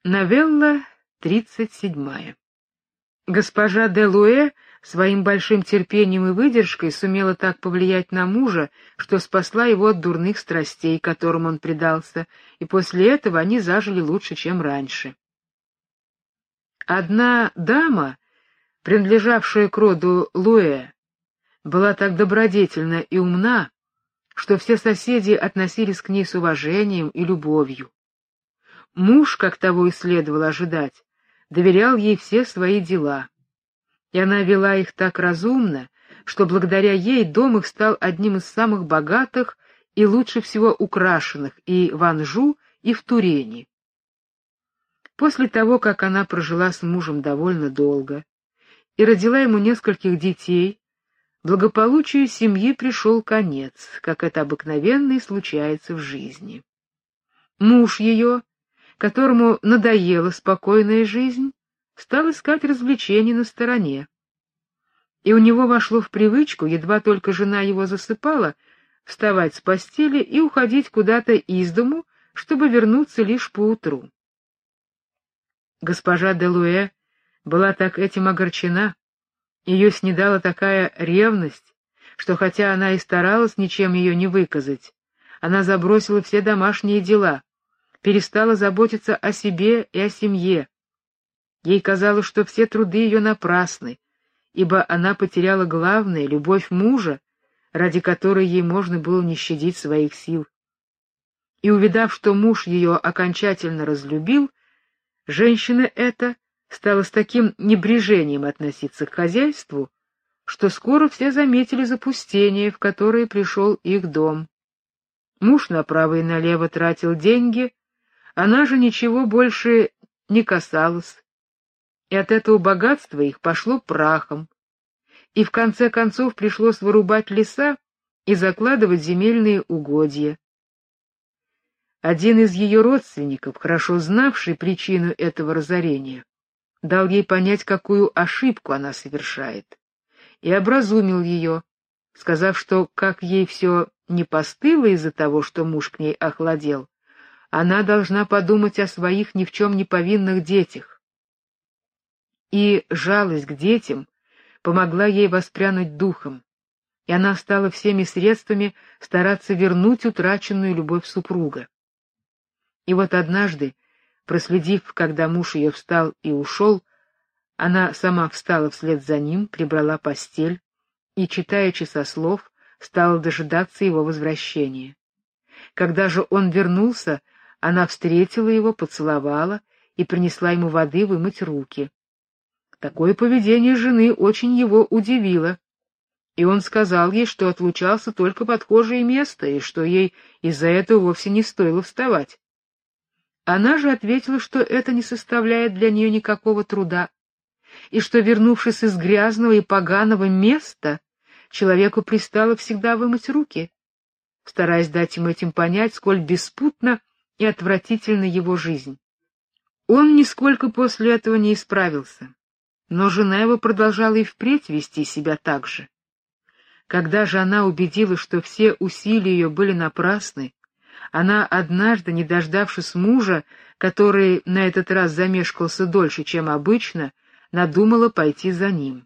Новелла 37. Госпожа де Луэ своим большим терпением и выдержкой сумела так повлиять на мужа, что спасла его от дурных страстей, которым он предался, и после этого они зажили лучше, чем раньше. Одна дама, принадлежавшая к роду Луэ, была так добродетельна и умна, что все соседи относились к ней с уважением и любовью. Муж, как того и следовало ожидать, доверял ей все свои дела, и она вела их так разумно, что благодаря ей дом их стал одним из самых богатых и лучше всего украшенных и в Анжу, и в Турене. После того, как она прожила с мужем довольно долго и родила ему нескольких детей, благополучию семьи пришел конец, как это обыкновенно и случается в жизни. Муж ее, которому надоела спокойная жизнь, стал искать развлечений на стороне. И у него вошло в привычку, едва только жена его засыпала, вставать с постели и уходить куда-то из дому, чтобы вернуться лишь поутру. Госпожа де Луэ была так этим огорчена, ее снедала такая ревность, что хотя она и старалась ничем ее не выказать, она забросила все домашние дела, перестала заботиться о себе и о семье. Ей казалось, что все труды ее напрасны, ибо она потеряла главное — любовь мужа, ради которой ей можно было не щадить своих сил. И увидав, что муж ее окончательно разлюбил, женщина эта стала с таким небрежением относиться к хозяйству, что скоро все заметили запустение, в которое пришел их дом. Муж направо и налево тратил деньги, она же ничего больше не касалась, и от этого богатства их пошло прахом, и в конце концов пришлось вырубать леса и закладывать земельные угодья. Один из ее родственников, хорошо знавший причину этого разорения, дал ей понять, какую ошибку она совершает, и образумил ее, сказав, что, как ей все не постыло из-за того, что муж к ней охладел, она должна подумать о своих ни в чем не повинных детях. И жалость к детям помогла ей воспрянуть духом, и она стала всеми средствами стараться вернуть утраченную любовь супруга. И вот однажды, проследив, когда муж ее встал и ушел, она сама встала вслед за ним, прибрала постель и, читая часослов, стала дожидаться его возвращения. Когда же он вернулся, она встретила его, поцеловала и принесла ему воды вымыть руки. Такое поведение жены очень его удивило, и он сказал ей, что отлучался только в отхожее место и что ей из-за этого вовсе не стоило вставать. Она же ответила, что это не составляет для нее никакого труда, и что, вернувшись из грязного и поганого места, человеку пристало всегда вымыть руки, стараясь дать ему этим понять, сколь беспутна и отвратительна его жизнь. Он нисколько после этого не исправился, но жена его продолжала и впредь вести себя так же. Когда же она убедилась, что все усилия ее были напрасны, она однажды, не дождавшись мужа, который на этот раз замешкался дольше, чем обычно, надумала пойти за ним.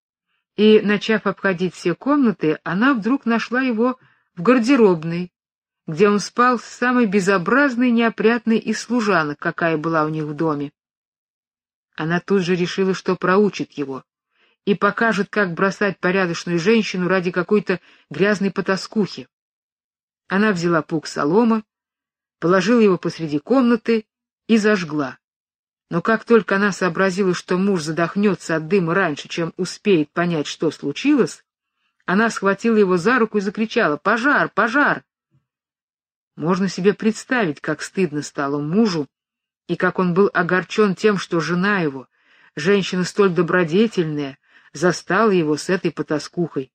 И, начав обходить все комнаты, она вдруг нашла его в гардеробной, где он спал с самой безобразной, неопрятной из служанок, какая была у них в доме. Она тут же решила, что проучит его и покажет, как бросать порядочную женщину ради какой-то грязной потаскухи. Она взяла пук солома, положила его посреди комнаты и зажгла. Но как только она сообразила, что муж задохнется от дыма раньше, чем успеет понять, что случилось, она схватила его за руку и закричала: «Пожар! Пожар!» Можно себе представить, как стыдно стало мужу, и как он был огорчен тем, что жена его, женщина столь добродетельная, застала его с этой потаскухой.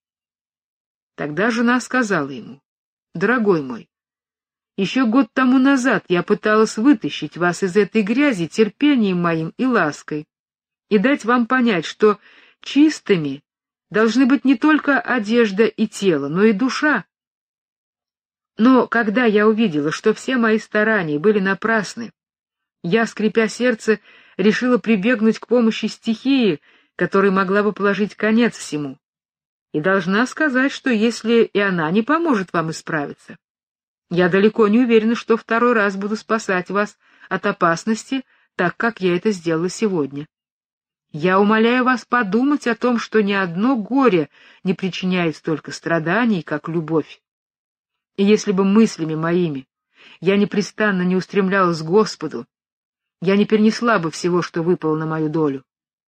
Тогда жена сказала ему: «Дорогой мой, еще год тому назад я пыталась вытащить вас из этой грязи терпением моим и лаской, и дать вам понять, что чистыми должны быть не только одежда и тело, но и душа. Но когда я увидела, что все мои старания были напрасны, Я, скрипя сердце, решила прибегнуть к помощи стихии, которая могла бы положить конец всему. И должна сказать, что если и она не поможет вам исправиться, я далеко не уверена, что второй раз буду спасать вас от опасности, так как я это сделала сегодня. Я умоляю вас подумать о том, что ни одно горе не причиняет столько страданий, как любовь. И если бы мыслями моими я непрестанно не устремлялась к Господу, я не перенесла бы всего, что выпало на мою долю.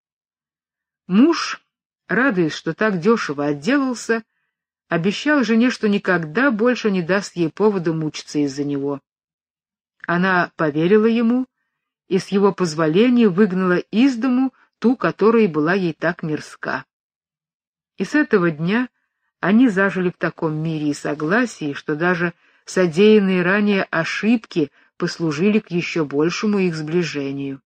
Муж, радуясь, что так дешево отделался, обещал жене, что никогда больше не даст ей повода мучиться из-за него. Она поверила ему и с его позволения выгнала из дому ту, которая была ей так мирска. И с этого дня они зажили в таком мире и согласии, что даже содеянные ранее ошибки послужили к еще большему их сближению.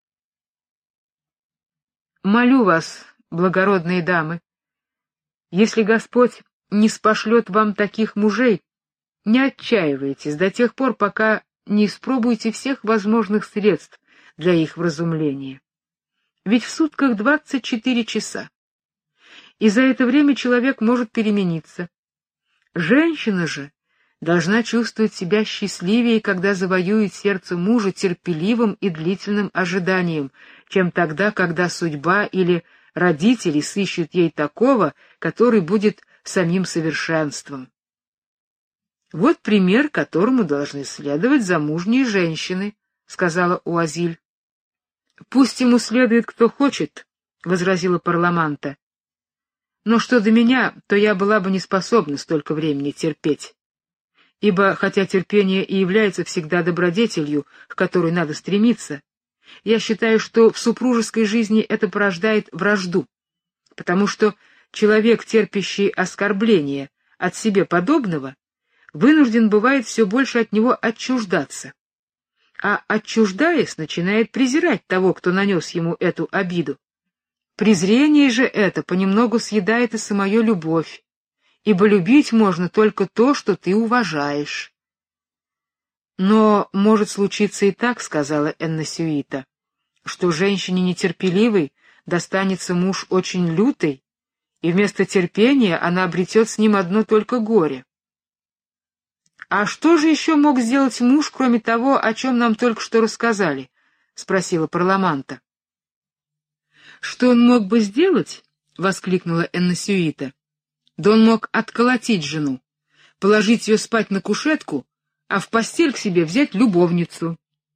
Молю вас, благородные дамы, если Господь не спошлет вам таких мужей, не отчаивайтесь до тех пор, пока не испробуете всех возможных средств для их вразумления. Ведь в сутках 24 часа, и за это время человек может перемениться. Женщина же должна чувствовать себя счастливее, когда завоюет сердце мужа терпеливым и длительным ожиданием, чем тогда, когда судьба или родители сыщут ей такого, который будет самим совершенством. Вот пример, которому должны следовать замужние женщины, сказала Уазиль. Пусть ему следует кто хочет, возразила Парламанта. Но что до меня, то я была бы не способна столько времени терпеть. Ибо, хотя терпение и является всегда добродетелью, к которой надо стремиться, я считаю, что в супружеской жизни это порождает вражду, потому что человек, терпящий оскорбление от себе подобного, вынужден бывает все больше от него отчуждаться, а отчуждаясь, начинает презирать того, кто нанес ему эту обиду. Презрение же это понемногу съедает и самую любовь, ибо любить можно только то, что ты уважаешь. Но может случиться и так, сказала Энносюита, что женщине нетерпеливой достанется муж очень лютый, и вместо терпения она обретет с ним одно только горе. А что же еще мог сделать муж, кроме того, о чем нам только что рассказали? Спросила Парламанта. Что он мог бы сделать? Воскликнула Энносюита. Да он мог отколотить жену, положить ее спать на кушетку, а в постель к себе взять любовницу.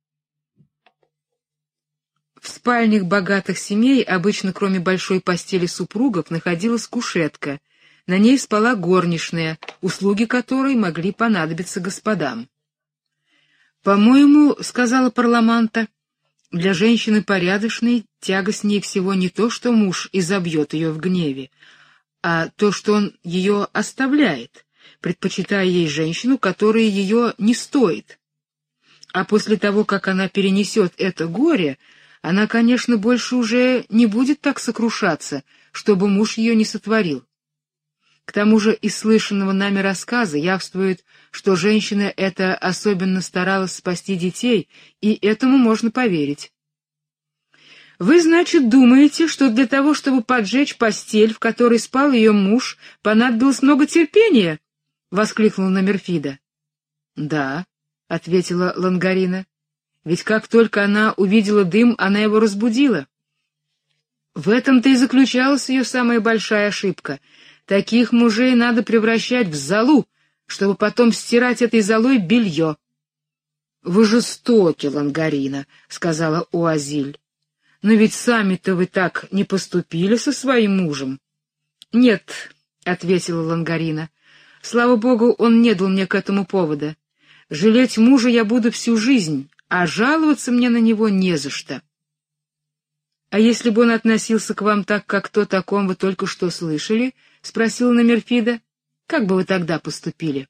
В спальнях богатых семей обычно, кроме большой постели супругов, находилась кушетка. На ней спала горничная, услуги которой могли понадобиться господам. «По-моему, — сказала Парламанта, — для женщины порядочной тягостнее всего не то, что муж изобьет ее в гневе, а то, что он ее оставляет, предпочитая ей женщину, которая ее не стоит. А после того, как она перенесет это горе, она, конечно, больше уже не будет так сокрушаться, чтобы муж ее не сотворил. К тому же из слышанного нами рассказа явствует, что женщина эта особенно старалась спасти детей, и этому можно поверить. Вы, значит, думаете, что для того, чтобы поджечь постель, в которой спал ее муж, понадобилось много терпения? — воскликнула Номерфида. — Да, — ответила Лангарина. — Ведь как только она увидела дым, она его разбудила. В этом-то и заключалась ее самая большая ошибка. Таких мужей надо превращать в золу, чтобы потом стирать этой золой белье. — Вы жестоки, Лангарина, — сказала Уазиль. — Но ведь сами-то вы так не поступили со своим мужем. — Нет, — ответила Лангарина. — Слава богу, он не дал мне к этому повода. Жалеть мужа я буду всю жизнь, а жаловаться мне на него не за что. — А если бы он относился к вам так, как то, о ком вы только что слышали? — спросила Номерфида. — Как бы вы тогда поступили?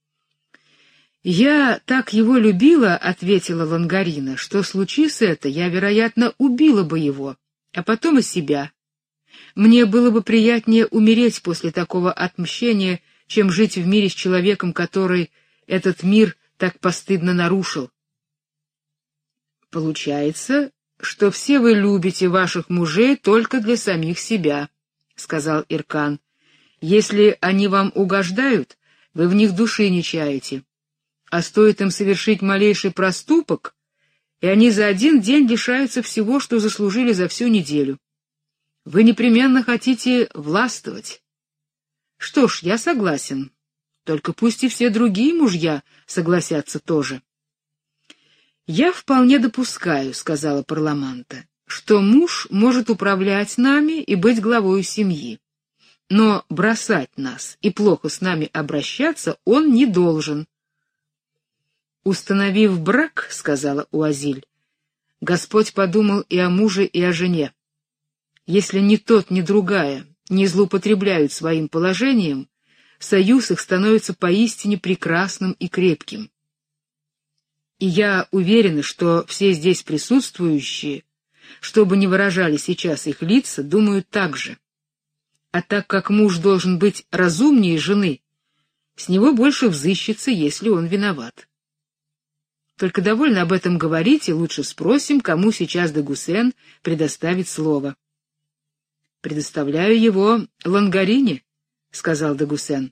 — Я так его любила, — ответила Лангарина, — что, случись это, я, вероятно, убила бы его, а потом и себя. Мне было бы приятнее умереть после такого отмщения, чем жить в мире с человеком, который этот мир так постыдно нарушил. Получается, что все вы любите ваших мужей только для самих себя, сказал Иркан. Если они вам угождают, вы в них души не чаете. А стоит им совершить малейший проступок, и они за один день лишаются всего, что заслужили за всю неделю. Вы непременно хотите властвовать. Что ж, я согласен. Только пусть и все другие мужья согласятся тоже. Я вполне допускаю, сказала Парламанта, что муж может управлять нами и быть главой семьи. Но бросать нас и плохо с нами обращаться он не должен. Установив брак, сказала Уазиль, Господь подумал и о муже, и о жене. Если ни тот, ни другая не злоупотребляют своим положением, союз их становится поистине прекрасным и крепким. И я уверена, что все здесь присутствующие, что бы ни выражали сейчас их лица, думают так же. А так как муж должен быть разумнее жены, с него больше взыщется, если он виноват. Только довольно об этом говорить, и лучше спросим, кому сейчас де Гуссен предоставит слово. «Предоставляю его Лангарине», — сказал де Гуссен.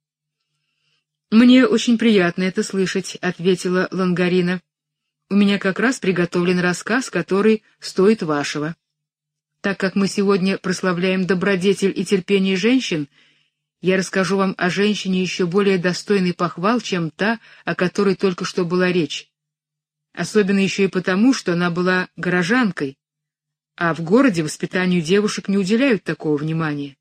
«Мне очень приятно это слышать», — ответила Лангарина. «У меня как раз приготовлен рассказ, который стоит вашего. Так как мы сегодня прославляем добродетель и терпение женщин, я расскажу вам о женщине еще более достойной похвал, чем та, о которой только что была речь. Особенно еще и потому, что она была горожанкой, а в городе воспитанию девушек не уделяют такого внимания.